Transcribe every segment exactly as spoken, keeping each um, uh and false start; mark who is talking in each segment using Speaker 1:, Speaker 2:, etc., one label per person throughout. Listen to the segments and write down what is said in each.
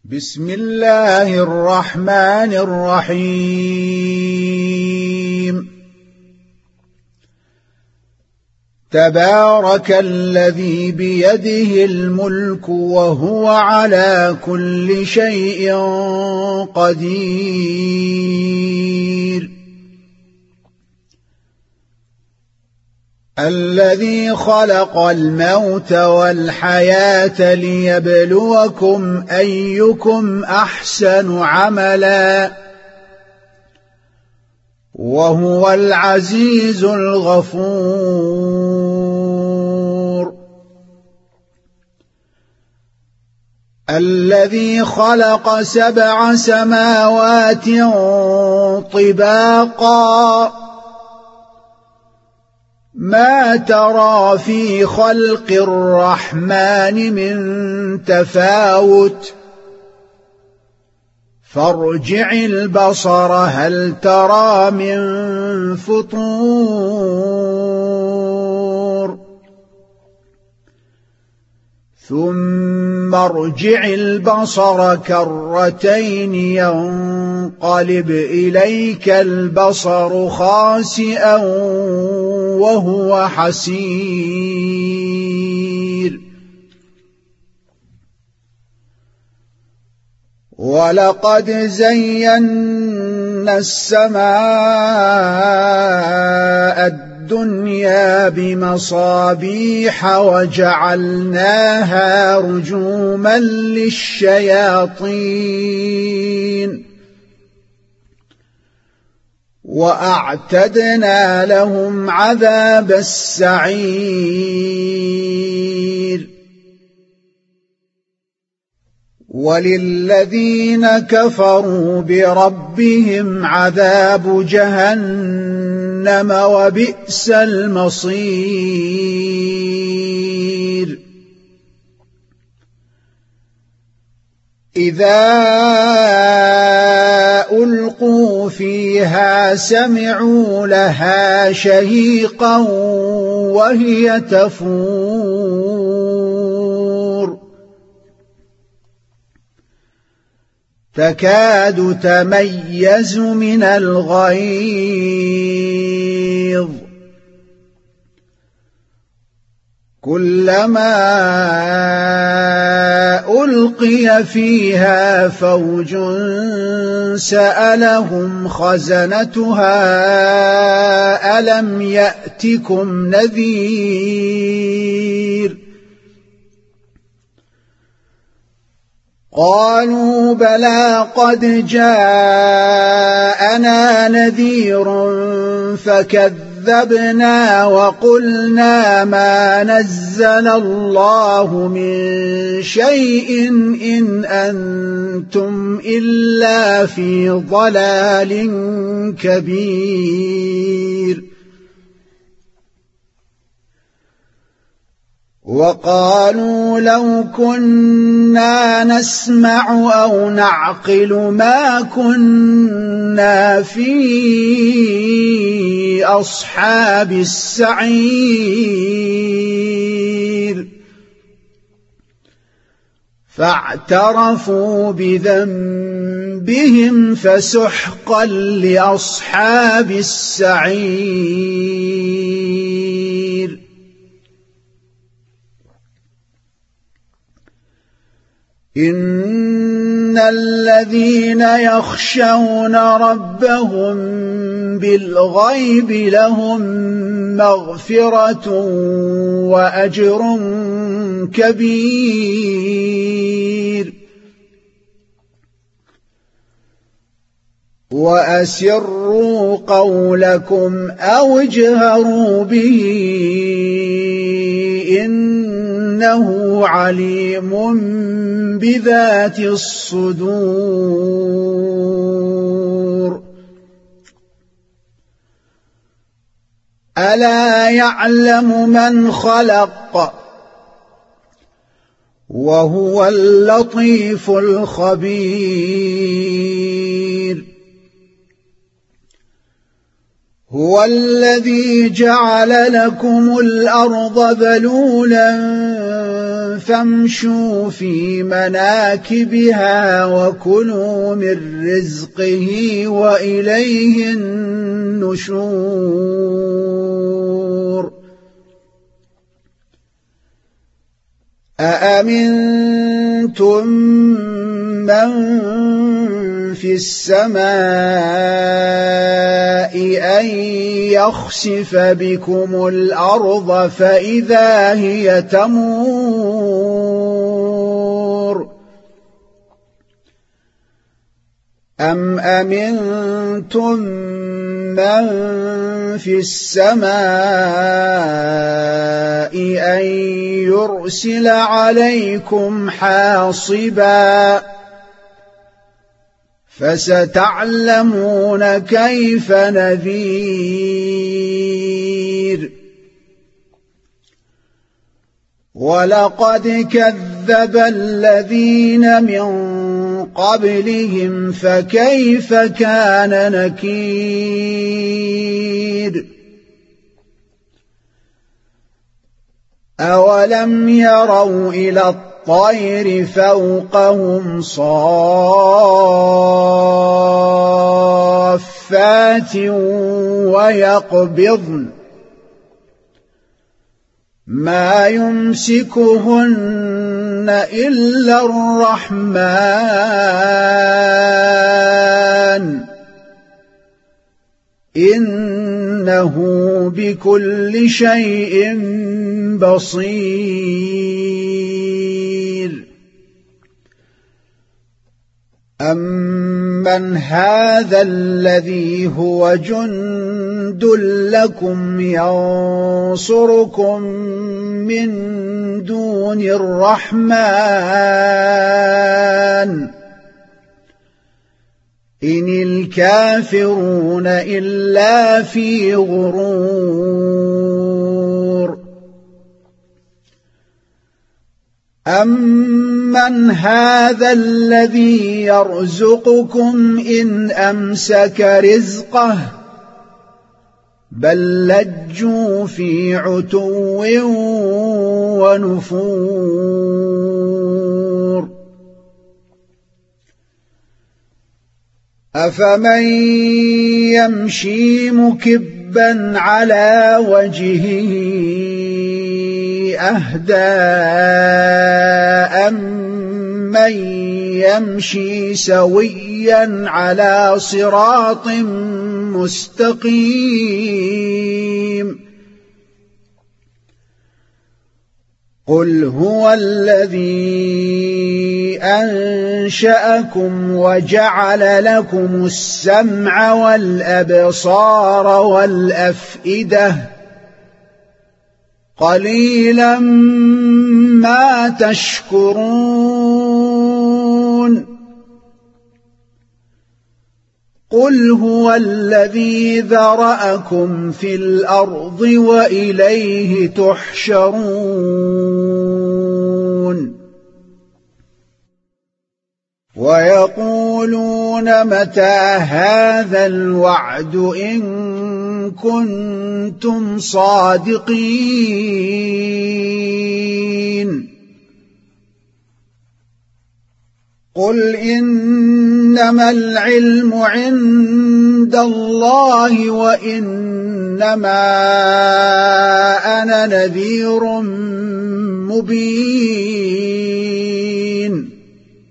Speaker 1: بسم الله الرحمن الرحيم. تبارك الذي بيده الملك وهو على كل شيء قدير. الذي خلق الموت والحياة ليبلوكم أيكم أحسن عملا وهو العزيز الغفور. الذي خلق سبع سماوات طباقا ما ترى في خلق الرحمن من تفاوت فارجع البصر هل ترى من فطور ثم ارجع البصر كرتين ينقلب إليك البصر خاسئا وهو حسير. ولقد زينا السماء الدنيا بمصابيح وجعلناها رجوما للشياطين وأعتدنا لهم عذاب السعير. وللذين كفروا بربهم عذاب جهنم وبئس المصير. إذا ألقوا فيها سمعوا لها شهيقا وهي تفور تكاد تميز من الغيظ كلما ألقي فيها فوج سألهم خزنتها ألم يأتكم نذير قالوا بلى قد جاءنا نذير فكذبنا وقلنا ما نزل الله من شيء إن أنتم إلا في ضلال كبير. وقالوا لو كنا نسمع أو نعقل ما كنا في أصحاب السعير فاعترفوا بذنبهم فسحقا لأصحاب السعير. إن الذين يخشون ربهم بالغيب لهم مغفرة وأجر كبير. وأسروا قولكم أو اجهروا به إنه عليم بذات الصدور. ألا يعلم من خلق وهو اللطيف الخبير. هو الذي جعل لكم الأرض ذلولا فامشوا في مناكبها وكلوا من رزقه وإليه النشور أأمنتم من في السماء أن يخسف بكم الأرض فإذا هي تمور أم أمنتم من في السماء أن يرسل عليكم حاصبا فستعلمون كيف نذير ولقد كذب الذين من قبلهم فكيف كان نكير أولم يروا إلى الطير فوقهم صافات ويقبضن ما يمسكهن إلا الرحمن إنه بكل شيء بصير أمن هذا الذي هو جند لكم ينصركم من دون الرحمن إن الكافرون إلا في غرور أمن هذا الذي يرزقكم إن أمسك رزقه بل لجوا في عتو ونفور أفمن يمشي مكبا على وجهه أهدى أمن يمشي سويا على صراط مستقيم قل هو الذي أنشأكم وجعل لكم السمع والأبصار والأفئدة قليلا ما تشكرون قل هو الذي ذرأكم في الأرض وإليه تحشرون ويقولون متى هذا الوعد إن كنتم صادقين قل إنما العلم عند الله وإنما أنا نذير مبين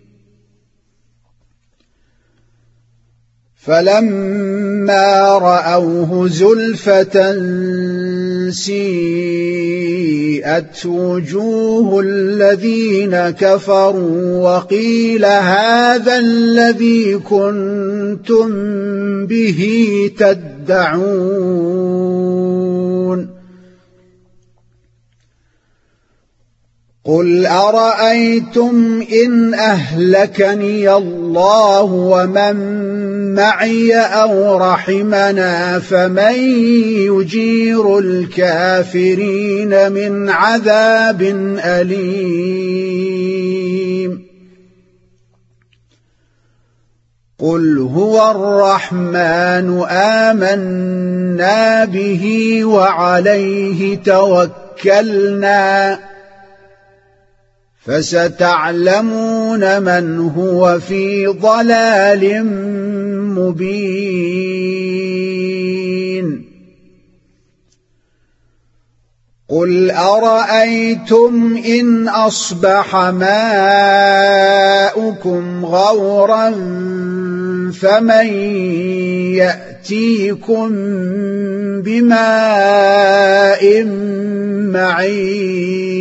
Speaker 1: فلما رأوه زلفة سيئت وجوه الذين كفروا وقيل هذا الذي كنتم به تدعون قل أرأيتم إن أهلكني الله ومن معي أو رحمنا فمن يجير الكافرين من عذاب أليم قل هو الرحمن آمنا به وعليه توكلنا فستعلمون من هو في ضلال مبين قل أرأيتم إن أصبح ماؤكم غورا فمن يأتيكم بماء معين